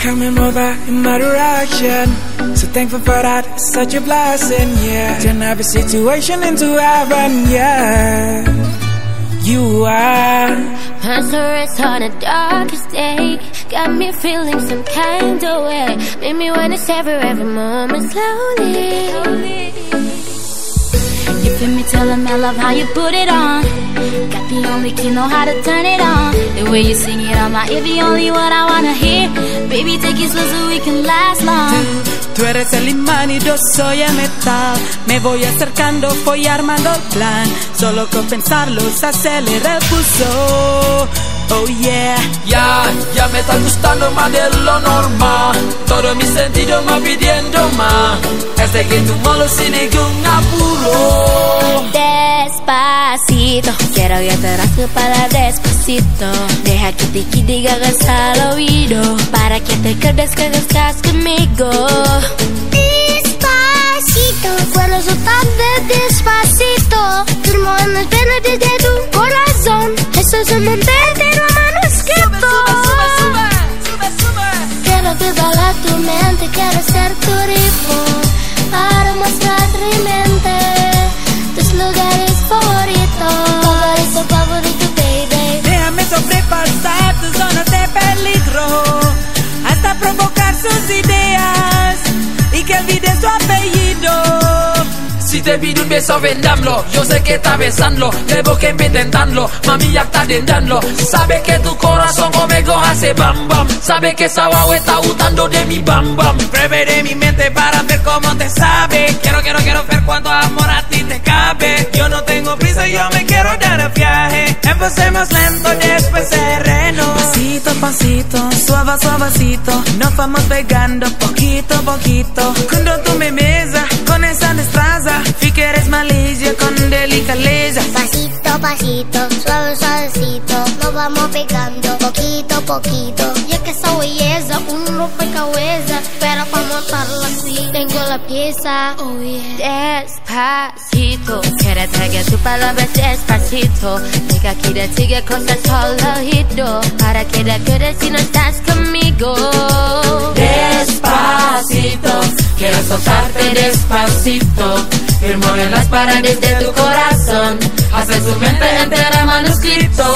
Help me move in my direction. So thankful for that, it's such a blessing, yeah. Turn every situation into heaven, yeah. You are Answers on the darkest day. Got me feeling some kind of way. Made me wanna savor every moment slowly. You feel me, tell them I love how you put it on. Got the only key, know how to turn it on. The way you sing it on my ear, the only one I wanna hear. Baby, take it slow so we can last long. Tú eres el imán y yo soy el metal. Me voy acercando, voy armando el plan. Solo con pensarlo se acelera el pulso. Oh yeah. Ya me está gustando más de lo normal. Todo mi sentido me pidiendo más. Este que tú malo sin ningún apuro. Despacito, quiero que te rasgue para despacito. Deja que te diga al oído, para que te quedes que estás conmigo. Despacito, puedo soltarte despacito. Firmo en las venas desde tu corazón. Eso es un entero manuscrito. Quiero violar tu mente, quiero ser tu ritmo, para mostrar mi mente tus lugares favoritos. Favorito, baby. Déjame sobrepasar tus zonas de peligro, hasta provocar sus ideas y que olvides su apellido. Si te pido un beso, vendámoslo. Yo sé que está besando, debo que me intentarlo. Mami ya está tentando. Sabe que tu corazón conmigo hace bam bam. Sabe que esa guagua está gustando de mi bam bam. Preveré mi mente para ver cómo te sabe. Quiero ver cuánto amor a ti te cabe. Yo no tengo prisa, yo me quiero dar el viaje. Empecemos lento, después sereno. Pasito a pasito, suave suavecito. Nos vamos pegando poquito a poquito. Cuando tú me besas con esa destreza, y que eres malicia con delicadeza. Pasito a pasito, suave suavecito. Nos vamos pegando poquito a poquito. Y es que esa belleza, un rompecabezas, pero para montarla así tengo la pieza. Oh yeah. Despacito, quiero traer tu palabra despacito. Deja que te diga cosas al oído, para que te quedes si no estás conmigo. Despacito, quiero soltarte despacito. Firmo en las paredes de tu corazón. Hace su mente entera manuscrito.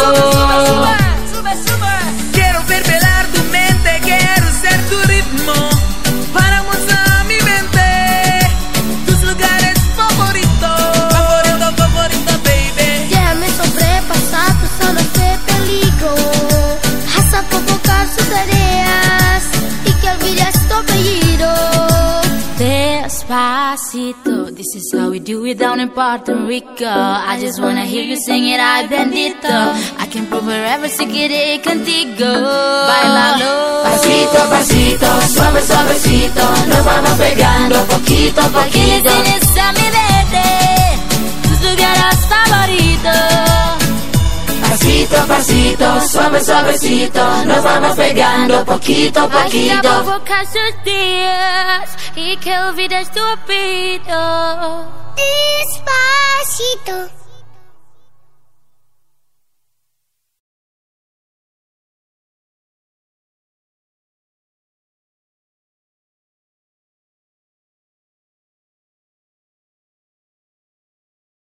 Quiero ver velar tu mente, quiero ser tu ritmo, para mostrar mi mente tus lugares favoritos. Favorito, baby. Déjame sobrepasar tus zonas de peligro, hasta provocar sus ideas y que olvides tu apellido. Despacito, this is how we do it down in Puerto Rico. I just wanna hear you sing it, ay bendito. I can prove wherever si quiere contigo. Bailalo. Pasito a pasito, suave suavecito. Nos vamos pegando poquito a Porque le poquito. tienes a mi bebé, tus lugares favoritos. Pasito a pasito, suave suavecito. Nos vamos pegando poquito a Para que poquito. provocar sus días y que olvides tu apellido. Despacito.